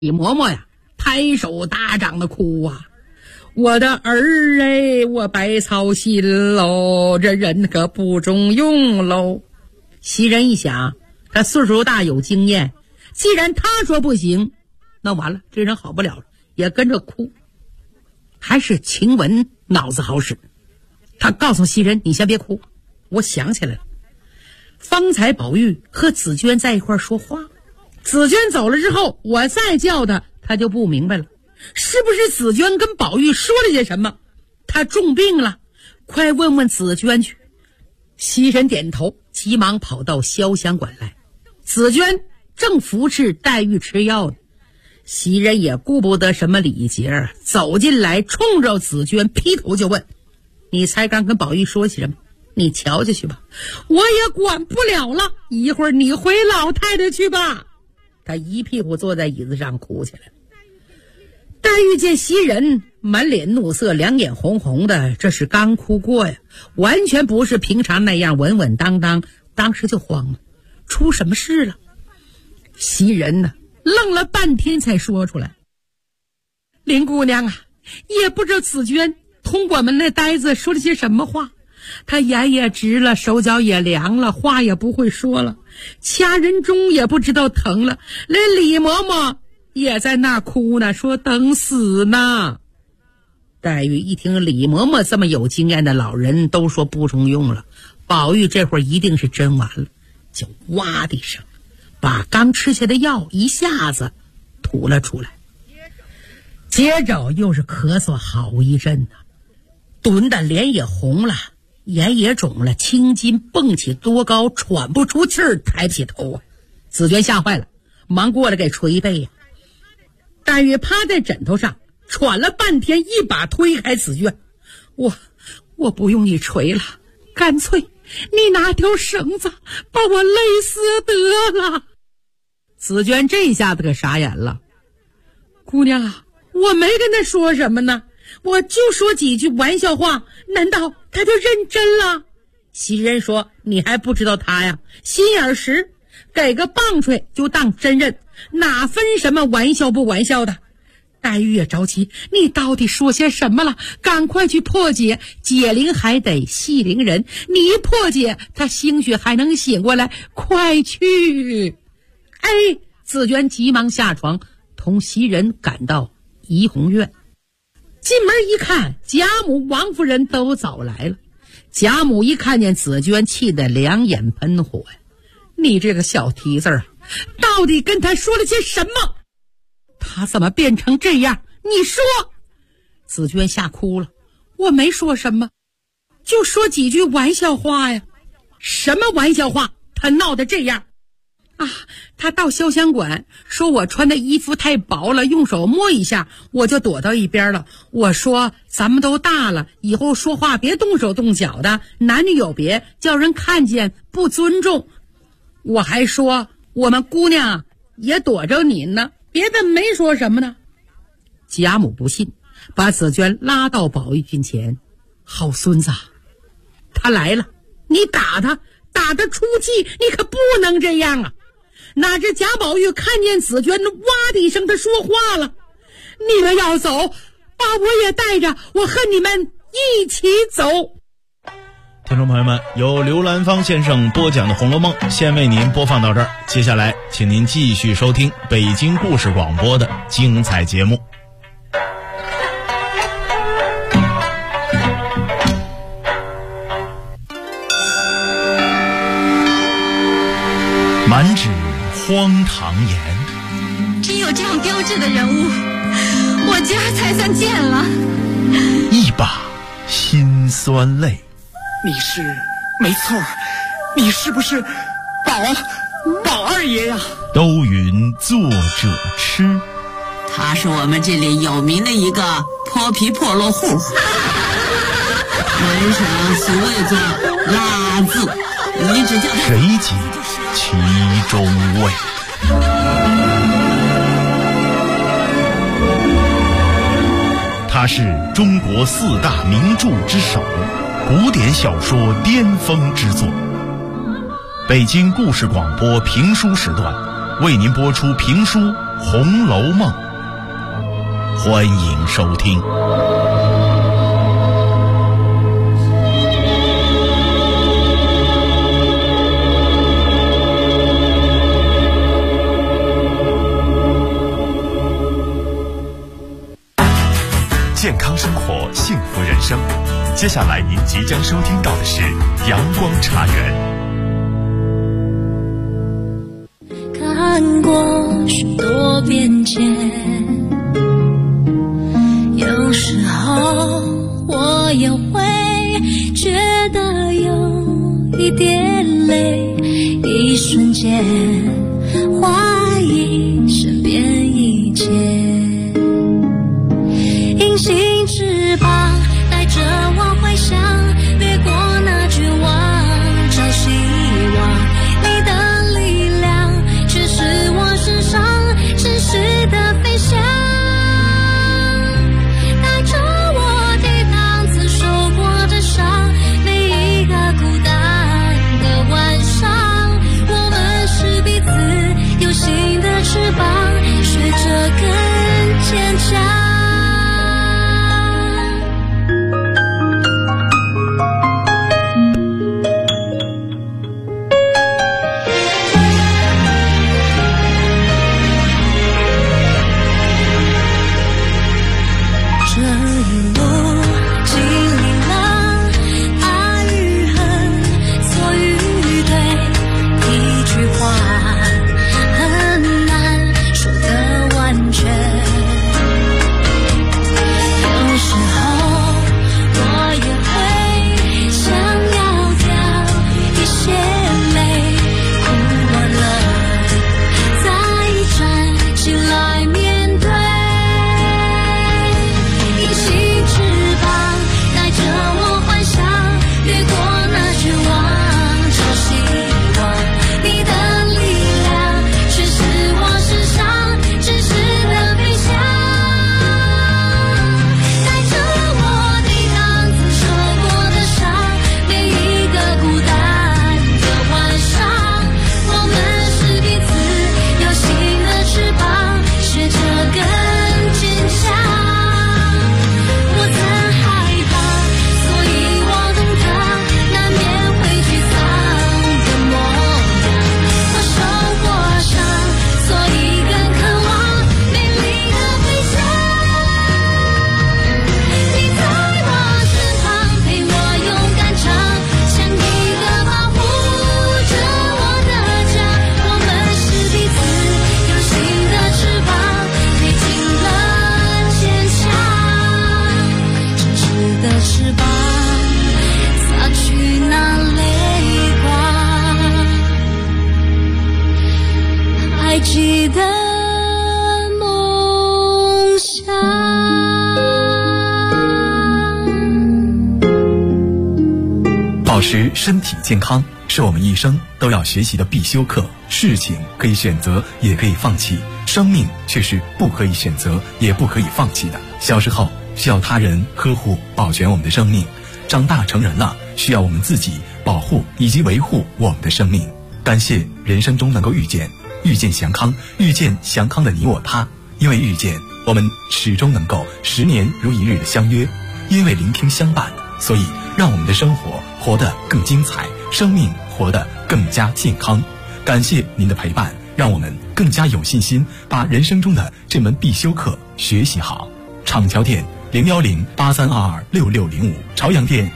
李嬷嬷呀，拍手大掌的哭啊！我的儿哎，我白操心喽，这人可不中用喽。袭人一想，他岁数大有经验，既然他说不行，那完了，这人好不了了，也跟着哭。还是晴雯脑子好使，他告诉袭人：“你先别哭，我想起来了，方才宝玉和紫娟在一块说话。紫娟走了之后，我再叫他，他就不明白了，是不是紫娟跟宝玉说了些什么？他重病了，快问问紫娟去。”袭人点头，急忙跑到潇湘馆来。紫娟正扶持黛玉吃药呢，袭人也顾不得什么礼节，走进来，冲着紫娟劈头就问：“你才刚跟宝玉说起什么？你瞧去吧，我也管不了了，一会儿你回老太太去吧。”他一屁股坐在椅子上哭起来。黛玉见袭人满脸怒色，两眼红红的，这是刚哭过呀，完全不是平常那样稳稳当当，当时就慌了，出什么事了？袭人呢，愣了半天才说出来：“林姑娘啊，也不知道紫娟同我们那呆子说了些什么话，他眼也直了，手脚也凉了，话也不会说了，掐人中也不知道疼了，连李嬷嬷也在那哭呢，说等死呢。”黛玉一听李嬷嬷这么有经验的老人都说不中用了，宝玉这会儿一定是真完了，就哇的一声把刚吃下的药一下子吐了出来，接着又是咳嗽好一阵呢，蹲的脸也红了，眼也肿了，青筋蹦起多高，喘不出气儿，抬不起头啊！紫娟吓坏了，忙过来给捶背呀。黛玉趴在枕头上喘了半天，一把推开紫娟：“我不用你捶了，干脆你拿条绳子把我勒死得了。”紫娟这下子可傻眼了：“姑娘啊，我没跟他说什么呢，我就说几句玩笑话，难道他就认真了？”袭人说：“你还不知道他呀，心眼实，给个棒槌就当真认，哪分什么玩笑不玩笑的。”黛玉也着急：“你到底说些什么了？赶快去破解，解铃还得系铃人，你一破解，他兴许还能醒过来，快去！”哎，紫娟急忙下床，同袭人赶到怡红院。进门一看，贾母、王夫人都早来了。贾母一看见紫娟，气得两眼喷火呀：“你这个小蹄子啊，到底跟他说了些什么？他怎么变成这样？你说！”紫娟吓哭了：“我没说什么，就说几句玩笑话呀。”“什么玩笑话？他闹得这样啊？他到潇湘馆说我穿的衣服太薄了，用手摸一下我就躲到一边了。我说咱们都大了，以后说话别动手动脚的，男女有别，叫人看见不尊重。我还说我们姑娘也躲着你呢，别的没说什么呢。”贾母不信，把紫娟拉到宝玉近前：“好孙子，他来了，你打他，打得出气，你可不能这样啊！”哪知贾宝玉看见紫娟，哇的一声，他说话了：“你们要走，把我也带着，我和你们一起走。” 听众朋友们，由刘兰芳先生播讲的《红楼梦》先为您播放到这儿，接下来请您继续收听北京故事广播的精彩节目。满纸荒唐言， 只有这样标致的人物，我家才算见了。 一把辛酸泪。 你是没错，你是不是宝二爷呀？ 都云作者痴， 他是我们这里有名的一个泼皮破落户，门上所谓做拉字，你只叫他谁解其中味？他是中国四大名著之首，古典小说巅峰之作。北京故事广播评书时段为您播出评书《 红楼梦》，欢迎收听。 健康生活，幸福人生。接下来您即将收听到的是阳光茶园。 看过许多变迁，有时候我也会觉得有一点累，一瞬间怀疑身边一切。隐形翅膀带着我回想，掠过那绝望，找希望。你的力量却是我身上真实的飞翔，带着我抵挡曾受过的伤，每一个孤单的晚上，我们是彼此有新的翅膀，学着更坚强。 保持身体健康是我们一生都要学习的必修课。事情可以选择，也可以放弃，生命却是不可以选择，也不可以放弃的。小时候需要他人呵护保全我们的生命，长大成人了需要我们自己保护以及维护我们的生命。感谢人生中能够遇见祥康，遇见祥康的你我他。因为遇见，我们始终能够10年如一日的相约；因为聆听相伴，所以让我们的生活活得更精彩，生命活得更加健康。感谢您的陪伴，让我们更加有信心把人生中的这门必修课学习好。厂桥店01083226605，朝阳店